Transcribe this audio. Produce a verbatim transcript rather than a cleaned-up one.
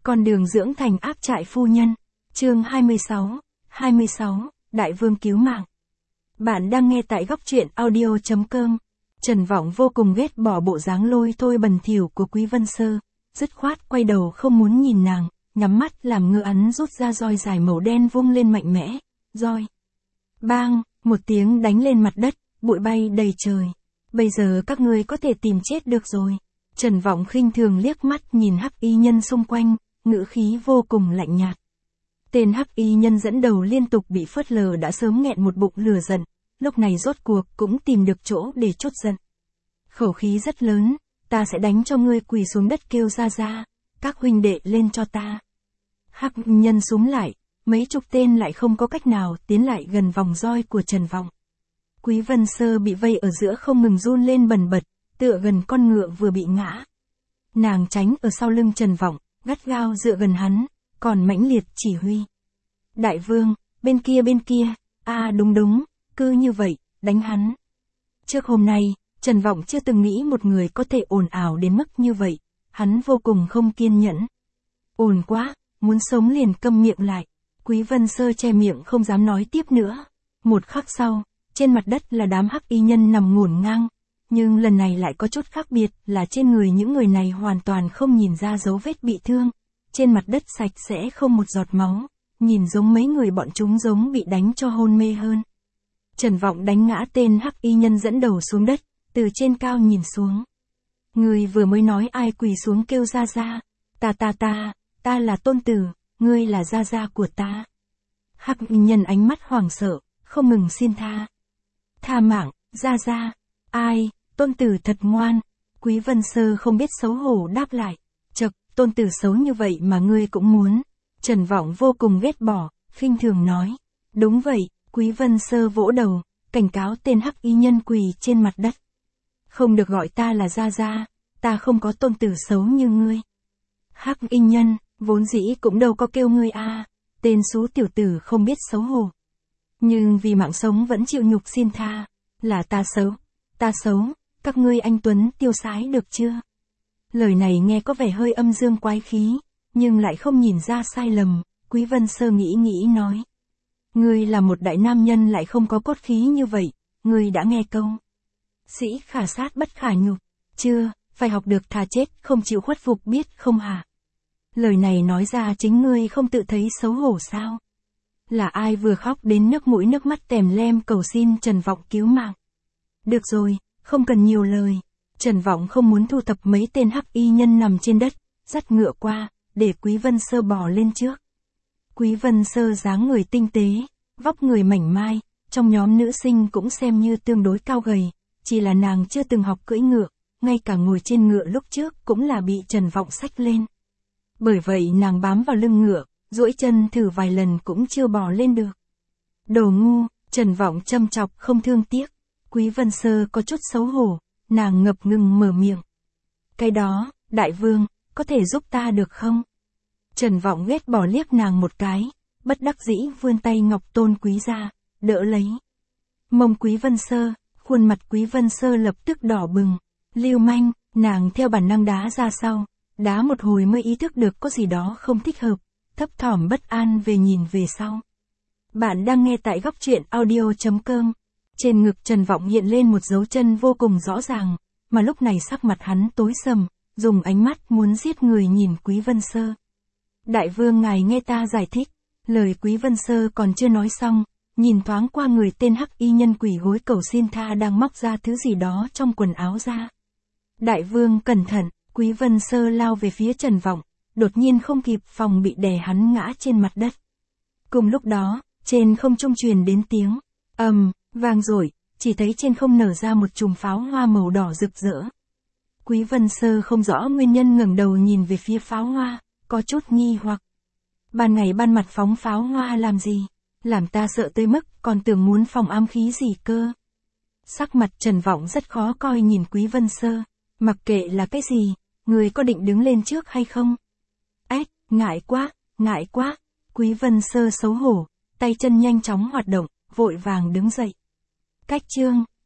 Con đường dưỡng thành áp trại phu nhân. Chương hai mươi sáu, hai mươi sáu, Đại Vương cứu mạng. Bạn đang nghe tại góc truyện audio chấm com. Trần Vọng vô cùng ghét bỏ bộ dáng lôi thôi bẩn thỉu của Quý Vân Sơ, dứt khoát quay đầu không muốn nhìn nàng, nhắm mắt làm ngựa ấn rút ra roi dài màu đen vung lên mạnh mẽ, roi. Bang, một tiếng đánh lên mặt đất, bụi bay đầy trời. Bây giờ các ngươi có thể tìm chết được rồi. Trần Vọng khinh thường liếc mắt nhìn hắc y nhân xung quanh, ngữ khí vô cùng lạnh nhạt. Tên hắc y nhân dẫn đầu liên tục bị phớt lờ đã sớm nghẹn một bụng lửa giận, lúc này rốt cuộc cũng tìm được chỗ để chốt giận. Khẩu khí rất lớn, ta sẽ đánh cho ngươi quỳ xuống đất kêu ra ra, các huynh đệ lên cho ta. Hắc nhân súng lại, mấy chục tên lại không có cách nào tiến lại gần vòng roi của Trần Vọng. Quý Vân Sơ bị vây ở giữa không ngừng run lên bần bật, tựa gần con ngựa vừa bị ngã. Nàng tránh ở sau lưng Trần Vọng, gắt gao dựa gần hắn, còn mãnh liệt chỉ huy. Đại Vương, bên kia bên kia, a à, đúng đúng, cứ như vậy, đánh hắn. Trước hôm nay, Trần Vọng chưa từng nghĩ một người có thể ồn ào đến mức như vậy, hắn vô cùng không kiên nhẫn. Ồn quá, muốn sống liền câm miệng lại. Quý Vân Sơ che miệng không dám nói tiếp nữa. Một khắc sau, trên mặt đất là đám hắc y nhân nằm ngổn ngang. Nhưng lần này lại có chút khác biệt là trên người những người này hoàn toàn không nhìn ra dấu vết bị thương. Trên mặt đất sạch sẽ không một giọt máu, nhìn giống mấy người bọn chúng giống bị đánh cho hôn mê hơn. Trần Vọng đánh ngã tên hắc y nhân dẫn đầu xuống đất, từ trên cao nhìn xuống. Người vừa mới nói ai quỳ xuống kêu ra ra, ta ta ta, ta là tôn tử, ngươi là gia gia của ta. Hắc y nhân ánh mắt hoảng sợ, không ngừng xin tha. Tha mạng, gia gia, ai, tôn tử thật ngoan. Quý Vân Sơ không biết xấu hổ đáp lại, chậc, tôn tử xấu như vậy mà ngươi cũng muốn. Trần Vọng vô cùng ghét bỏ, khinh thường nói. Đúng vậy, Quý Vân Sơ vỗ đầu, cảnh cáo tên hắc y nhân quỳ trên mặt đất. Không được gọi ta là gia gia, ta không có tôn tử xấu như ngươi. Hắc y nhân, vốn dĩ cũng đâu có kêu ngươi a, à, tên xú tiểu tử không biết xấu hổ. Nhưng vì mạng sống vẫn chịu nhục xin tha, là ta xấu, ta xấu, các ngươi anh tuấn tiêu sái được chưa? Lời này nghe có vẻ hơi âm dương quái khí, nhưng lại không nhìn ra sai lầm, Quý Vân Sơ nghĩ nghĩ nói. Ngươi là một đại nam nhân lại không có cốt khí như vậy, ngươi đã nghe câu. Sĩ khả sát bất khả nhục, chưa, phải học được thà chết không chịu khuất phục biết không hả? Lời này nói ra chính ngươi không tự thấy xấu hổ sao? Là ai vừa khóc đến nước mũi nước mắt tèm lem cầu xin Trần Vọng cứu mạng? Được rồi, không cần nhiều lời. Trần Vọng không muốn thu thập mấy tên hắc y nhân nằm trên đất, dắt ngựa qua, để Quý Vân Sơ bò lên trước. Quý Vân Sơ dáng người tinh tế, vóc người mảnh mai, trong nhóm nữ sinh cũng xem như tương đối cao gầy, chỉ là nàng chưa từng học cưỡi ngựa, ngay cả ngồi trên ngựa lúc trước cũng là bị Trần Vọng xách lên. Bởi vậy nàng bám vào lưng ngựa, duỗi chân thử vài lần cũng chưa bò lên được. Đồ ngu, Trần Vọng châm chọc không thương tiếc. Quý Vân Sơ có chút xấu hổ, nàng ngập ngừng mở miệng. Cái đó, Đại Vương, có thể giúp ta được không? Trần Vọng ghét bỏ liếc nàng một cái, bất đắc dĩ vươn tay ngọc tôn quý ra, đỡ lấy. Mông Quý Vân Sơ, khuôn mặt Quý Vân Sơ lập tức đỏ bừng. Lưu manh, nàng theo bản năng đá ra sau, đá một hồi mới ý thức được có gì đó không thích hợp, thấp thỏm bất an về nhìn về sau. Bạn đang nghe tại góc truyện audio chấm com. Trên ngực Trần Vọng hiện lên một dấu chân vô cùng rõ ràng, mà lúc này sắc mặt hắn tối sầm, dùng ánh mắt muốn giết người nhìn Quý Vân Sơ. Đại Vương ngài nghe ta giải thích, lời Quý Vân Sơ còn chưa nói xong, nhìn thoáng qua người tên hắc y nhân quỳ gối cầu xin tha đang móc ra thứ gì đó trong quần áo ra. Đại Vương cẩn thận, Quý Vân Sơ lao về phía Trần Vọng, đột nhiên không kịp phòng bị đè hắn ngã trên mặt đất. Cùng lúc đó, trên không trung truyền đến tiếng ầm, um, vang dội, chỉ thấy trên không nở ra một chùm pháo hoa màu đỏ rực rỡ. Quý Vân Sơ không rõ nguyên nhân ngẩng đầu nhìn về phía pháo hoa, có chút nghi hoặc. Ban ngày ban mặt phóng pháo hoa làm gì? Làm ta sợ tới mức còn tưởng muốn phòng ám khí gì cơ. Sắc mặt Trần Vọng rất khó coi nhìn Quý Vân Sơ, mặc kệ là cái gì, người có định đứng lên trước hay không? Ếch, ngại quá, ngại quá. Quý Vân Sơ xấu hổ, tay chân nhanh chóng hoạt động, vội vàng đứng dậy. Cách chương